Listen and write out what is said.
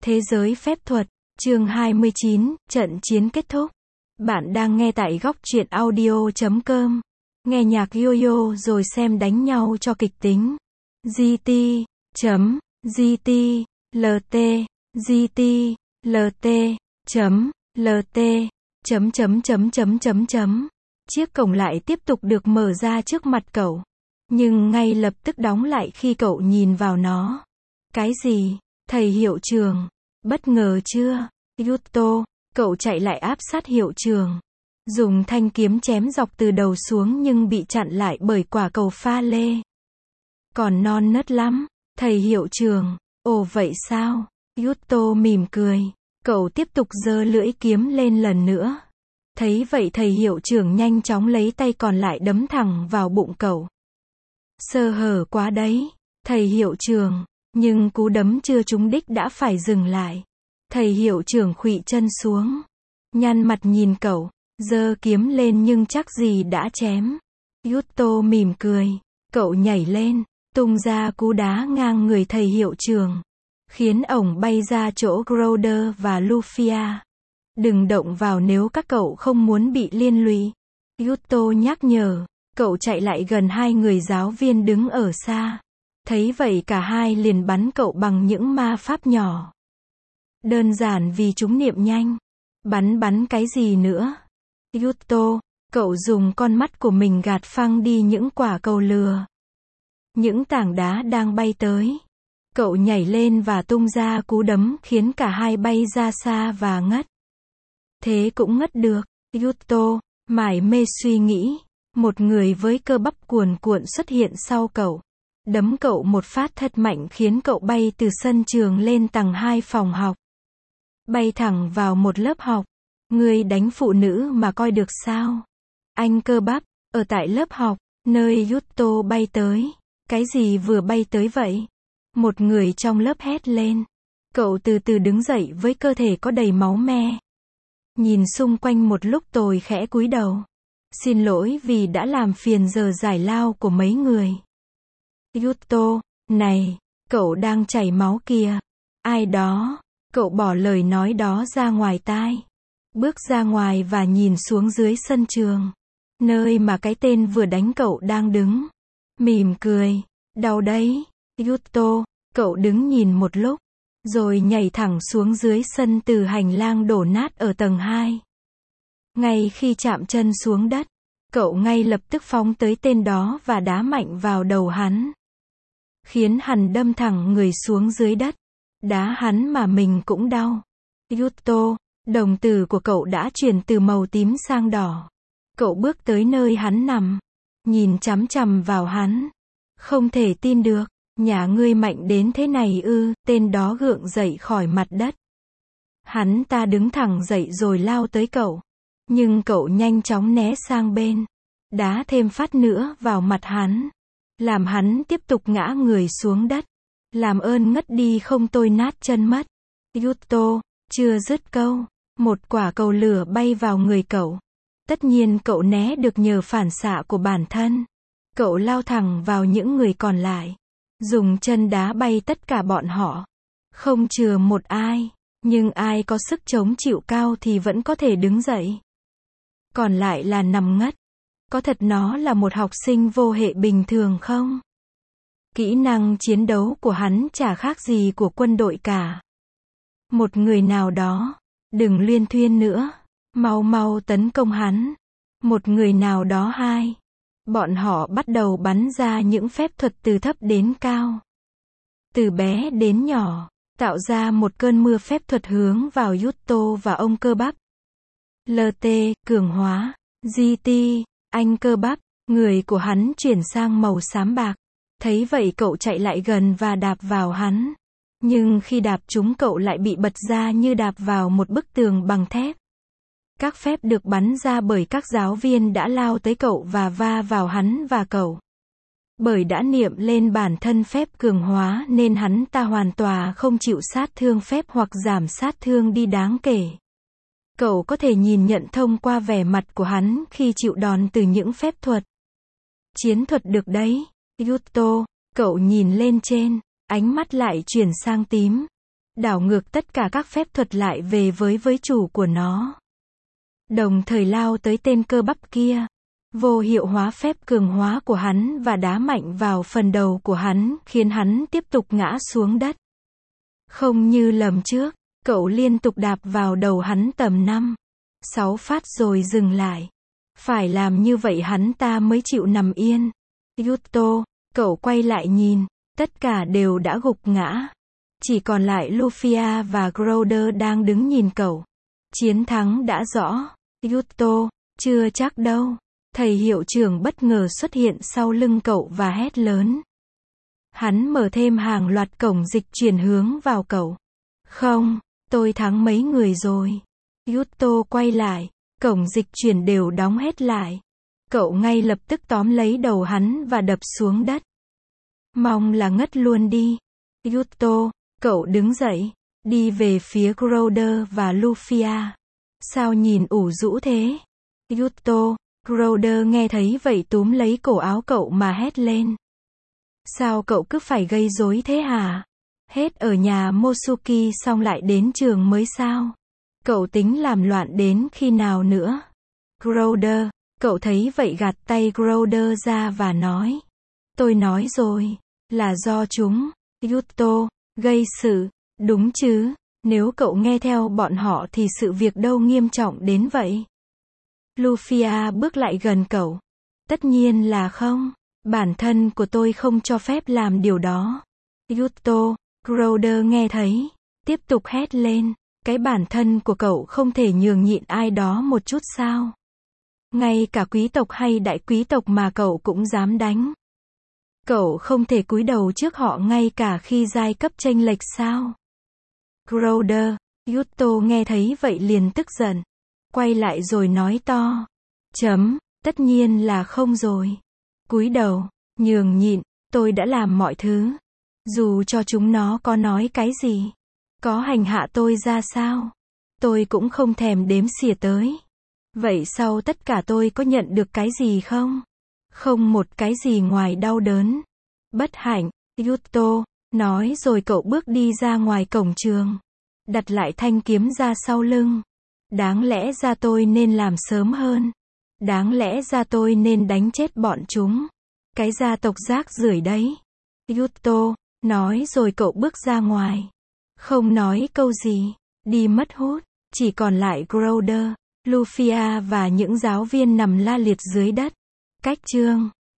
Thế giới phép thuật, chương 29, trận chiến kết thúc. Bạn đang nghe tại góc truyện audio.com. Nghe nhạc yo-yo rồi xem đánh nhau cho kịch tính. GT, GT, LT, GT, LT, LT, Chiếc cổng lại tiếp tục được mở ra trước mặt cậu. Nhưng ngay lập tức đóng lại khi cậu nhìn vào nó. Cái gì? Thầy hiệu trưởng. Bất ngờ chưa? Yuto, cậu chạy lại áp sát hiệu trưởng. Dùng thanh kiếm chém dọc từ đầu xuống nhưng bị chặn lại bởi quả cầu pha lê. Còn non nớt lắm, thầy hiệu trưởng. Ồ vậy sao? Yuto mỉm cười. Cậu tiếp tục giơ lưỡi kiếm lên lần nữa. Thấy vậy thầy hiệu trưởng nhanh chóng lấy tay còn lại đấm thẳng vào bụng cậu. Sơ hở quá đấy, thầy hiệu trưởng. Nhưng cú đấm chưa trúng đích đã phải dừng lại. Thầy hiệu trưởng khuỵu chân xuống. Nhăn mặt nhìn cậu. Giơ kiếm lên nhưng chắc gì đã chém. Yuto mỉm cười. Cậu nhảy lên. Tung ra cú đá ngang người thầy hiệu trưởng. Khiến ổng bay ra chỗ Crowder và Lufia. Đừng động vào nếu các cậu không muốn bị liên lụy. Yuto nhắc nhở. Cậu chạy lại gần hai người giáo viên đứng ở xa. Thấy vậy cả hai liền bắn cậu bằng những ma pháp nhỏ. Đơn giản vì chúng niệm nhanh. Bắn cái gì nữa? Yuto, cậu dùng con mắt của mình gạt phăng đi những quả cầu lừa. Những tảng đá đang bay tới. Cậu nhảy lên và tung ra cú đấm khiến cả hai bay ra xa và ngất. Thế cũng ngất được. Yuto, mải mê suy nghĩ. Một người với cơ bắp cuồn cuộn xuất hiện sau cậu. Đấm cậu một phát thật mạnh khiến cậu bay từ sân trường lên tầng 2 phòng học. Bay thẳng vào một lớp học. Ngươi đánh phụ nữ mà coi được sao? Anh cơ bắp, ở tại lớp học, nơi Yuto bay tới. Cái gì vừa bay tới vậy? Một người trong lớp hét lên. Cậu từ từ đứng dậy với cơ thể có đầy máu me. Nhìn xung quanh một lúc rồi khẽ cúi đầu. Xin lỗi vì đã làm phiền giờ giải lao của mấy người. Yuto, này, cậu đang chảy máu kìa. Ai đó? Cậu bỏ lời nói đó ra ngoài tai. Bước ra ngoài và nhìn xuống dưới sân trường. Nơi mà cái tên vừa đánh cậu đang đứng. Mỉm cười. Đau đấy. Yuto, cậu đứng nhìn một lúc. Rồi nhảy thẳng xuống dưới sân từ hành lang đổ nát ở tầng 2. Ngay khi chạm chân xuống đất, cậu ngay lập tức phóng tới tên đó và đá mạnh vào đầu hắn. Khiến hắn đâm thẳng người xuống dưới đất. Đá hắn mà mình cũng đau. Yuto, đồng tử của cậu đã chuyển từ màu tím sang đỏ. Cậu bước tới nơi hắn nằm. Nhìn chằm chằm vào hắn. Không thể tin được. Nhà ngươi mạnh đến thế này ư? Tên đó gượng dậy khỏi mặt đất. Hắn ta đứng thẳng dậy rồi lao tới cậu. Nhưng cậu nhanh chóng né sang bên. Đá thêm phát nữa vào mặt hắn. Làm hắn tiếp tục ngã người xuống đất. Làm ơn ngất đi không tôi nát chân mất. Yuto, chưa dứt câu. Một quả cầu lửa bay vào người cậu. Tất nhiên cậu né được nhờ phản xạ của bản thân. Cậu lao thẳng vào những người còn lại. Dùng chân đá bay tất cả bọn họ. Không chừa một ai. Nhưng ai có sức chống chịu cao thì vẫn có thể đứng dậy. Còn lại là nằm ngất. Có thật nó là một học sinh vô hệ bình thường không? Kỹ năng chiến đấu của hắn chả khác gì của quân đội cả. Một người nào đó, đừng luyên thuyên nữa, mau mau tấn công hắn. Một người nào đó hai. Bọn họ bắt đầu bắn ra những phép thuật từ thấp đến cao. Từ bé đến nhỏ, tạo ra một cơn mưa phép thuật hướng vào Yuto và ông cơ bắp. LT, cường hóa, GT, anh cơ bắp, người của hắn chuyển sang màu xám bạc. Thấy vậy cậu chạy lại gần và đạp vào hắn. Nhưng khi đạp chúng cậu lại bị bật ra như đạp vào một bức tường bằng thép. Các phép được bắn ra bởi các giáo viên đã lao tới cậu và va vào hắn và cậu. Bởi đã niệm lên bản thân phép cường hóa nên hắn ta hoàn toàn không chịu sát thương phép hoặc giảm sát thương đi đáng kể. Cậu có thể nhìn nhận thông qua vẻ mặt của hắn khi chịu đòn từ những phép thuật. Chiến thuật được đấy. Yuto, cậu nhìn lên trên, ánh mắt lại chuyển sang tím. đảo ngược tất cả các phép thuật lại về với chủ của nó. Đồng thời lao tới tên cơ bắp kia, vô hiệu hóa phép cường hóa của hắn và đá mạnh vào phần đầu của hắn, khiến hắn tiếp tục ngã xuống đất. Không như lần trước, cậu liên tục đạp vào đầu hắn tầm 5-6 phát rồi dừng lại. Phải làm như vậy hắn ta mới chịu nằm yên. Yuto, cậu quay lại nhìn, tất cả đều đã gục ngã. Chỉ còn lại Lufia và Crowder đang đứng nhìn cậu. Chiến thắng đã rõ. Yuto, chưa chắc đâu. Thầy hiệu trưởng bất ngờ xuất hiện sau lưng cậu và hét lớn. Hắn mở thêm hàng loạt cổng dịch chuyển hướng vào cậu. Không, tôi thắng mấy người rồi. Yuto quay lại, cổng dịch chuyển đều đóng hết lại. Cậu ngay lập tức tóm lấy đầu hắn và đập xuống đất. Mong là ngất luôn đi. Yuto, cậu đứng dậy, đi về phía Crowder và Lufia. Sao nhìn ủ rũ thế? Yuto, Crowder nghe thấy vậy túm lấy cổ áo cậu mà hét lên. Sao cậu cứ phải gây rối thế hả? Hết ở nhà Mosuki xong lại đến trường mới sao? Cậu tính làm loạn đến khi nào nữa? Crowder, cậu thấy vậy gạt tay Crowder ra và nói. Tôi nói rồi, là do chúng. Yuto, gây sự, đúng chứ, nếu cậu nghe theo bọn họ thì sự việc đâu nghiêm trọng đến vậy. Lufia bước lại gần cậu. Tất nhiên là không, bản thân của tôi không cho phép làm điều đó. Yuto, Crowder nghe thấy, tiếp tục hét lên, cái bản thân của cậu không thể nhường nhịn ai đó một chút sao? Ngay cả quý tộc hay đại quý tộc mà cậu cũng dám đánh. Cậu không thể cúi đầu trước họ ngay cả khi giai cấp chênh lệch sao? Crowder, Yuto nghe thấy vậy liền tức giận. Quay lại rồi nói to. Tất nhiên là không rồi. Cúi đầu, nhường nhịn, tôi đã làm mọi thứ. Dù cho chúng nó có nói cái gì, có hành hạ tôi ra sao, tôi cũng không thèm đếm xỉa tới. Vậy sau tất cả tôi có nhận được cái gì không? Không một cái gì ngoài đau đớn. Bất hạnh, Yuto, nói rồi cậu bước đi ra ngoài cổng trường. Đặt lại thanh kiếm ra sau lưng. Đáng lẽ ra tôi nên làm sớm hơn. Đáng lẽ ra tôi nên đánh chết bọn chúng. Cái gia tộc rác rưởi đấy. Yuto, nói rồi cậu bước ra ngoài. Không nói câu gì, đi mất hút, chỉ còn lại Crowder, Lufia và những giáo viên nằm la liệt dưới đất. Cách chương